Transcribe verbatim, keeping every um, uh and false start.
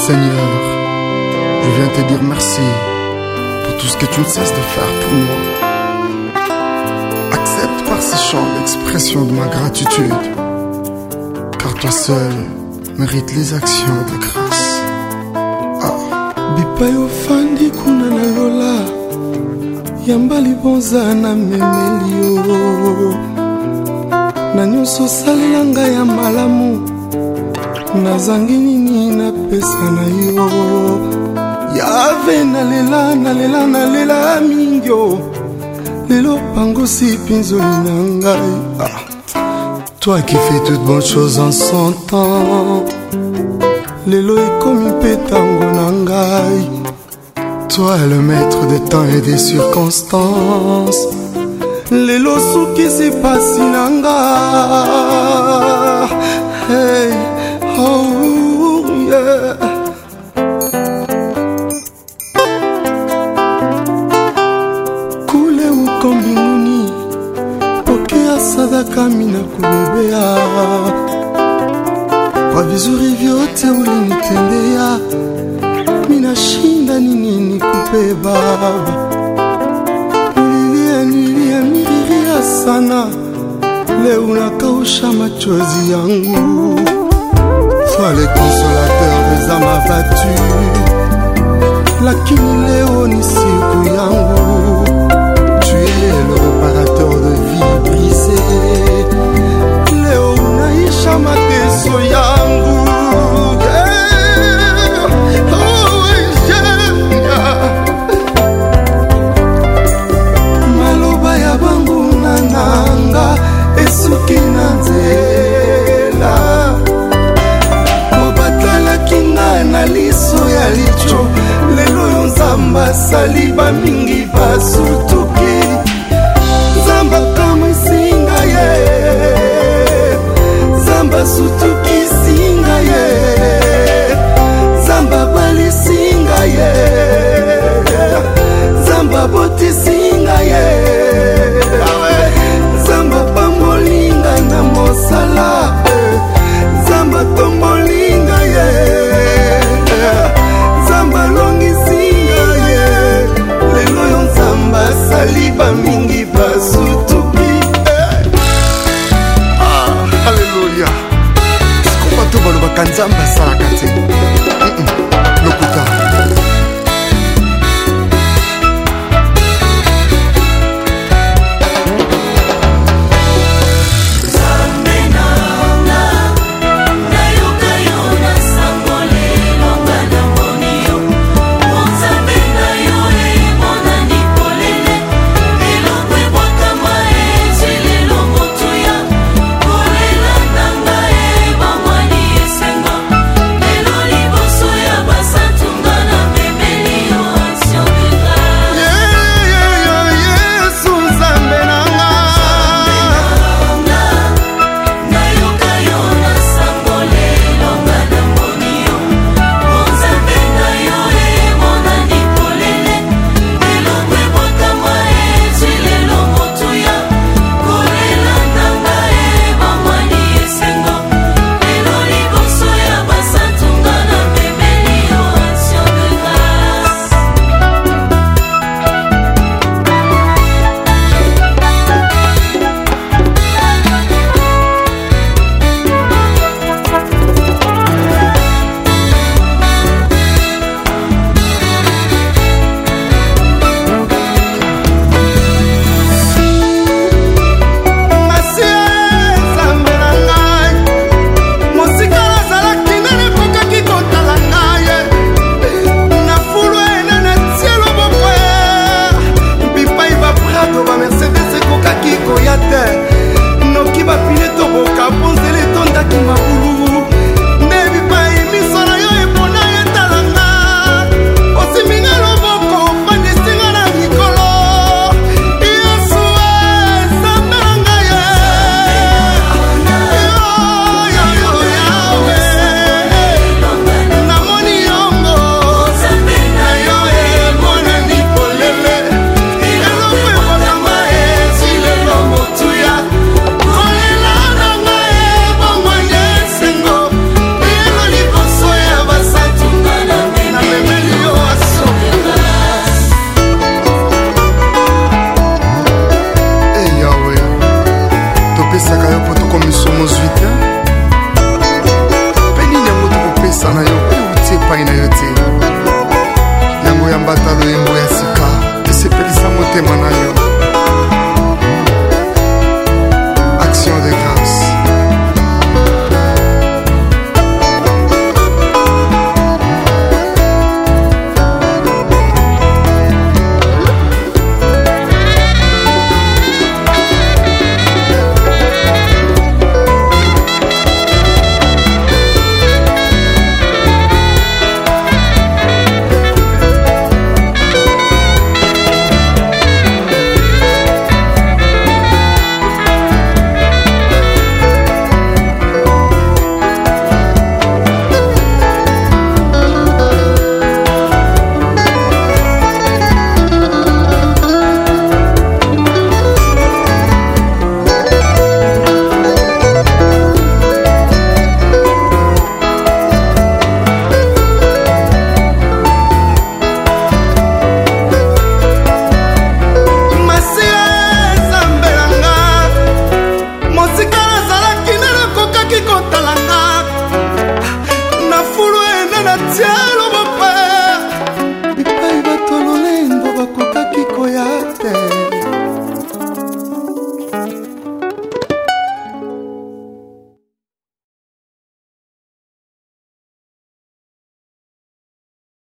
Seigneur, je viens te dire merci pour tout ce que tu ne cesses de faire pour moi. Accepte par ces chants l'expression de ma gratitude, car toi seul mérites les actions de grâce. Ah. Bipayo fandi kuna na lola Yambali bonza na memelio Na nyonso salelanga ya malamu Nazangi nini na pesa na yo Yave na lela na lela na lela mingyo Lelo pango si pinzoli na ngai ah. Toi qui fais toutes bonnes choses en son temps Lelo ekomi petango na ngai Toi le maître des temps et des circonstances Lelo suki si pasi na ngai Hey, oh yeah Kule uko mbinguni Pokea sadaka mina kubebea Kwa vizuri vyote ulinitendea Mina shinda nini nikupe baba Nililia nilia nililia sana Leo unakausha machozi yangu Sois le consolateur des âmes abattues Lakini leo ni siku yangu Tu es le réparateur de vie brisée Leo unaisha mateso yangu yeah. Oh, yeah. Maloba ya bangu nananga Esuki na nzela Kobatala kinga na liso ya licho Lelo yo nzamba saliba mingi basutuki Zamba kama singa ye Zamba sutuki singa ye Zamba bali singa ye Zamba boti singa ye Zamba pambolinga na mosala Zamba tombolinga ye Zamba longi singa ye Lelo yo nzamba saliba mingi basutuki Ah, Alléluia. Est-ce qu'on va te voir le bakanzamba salakate?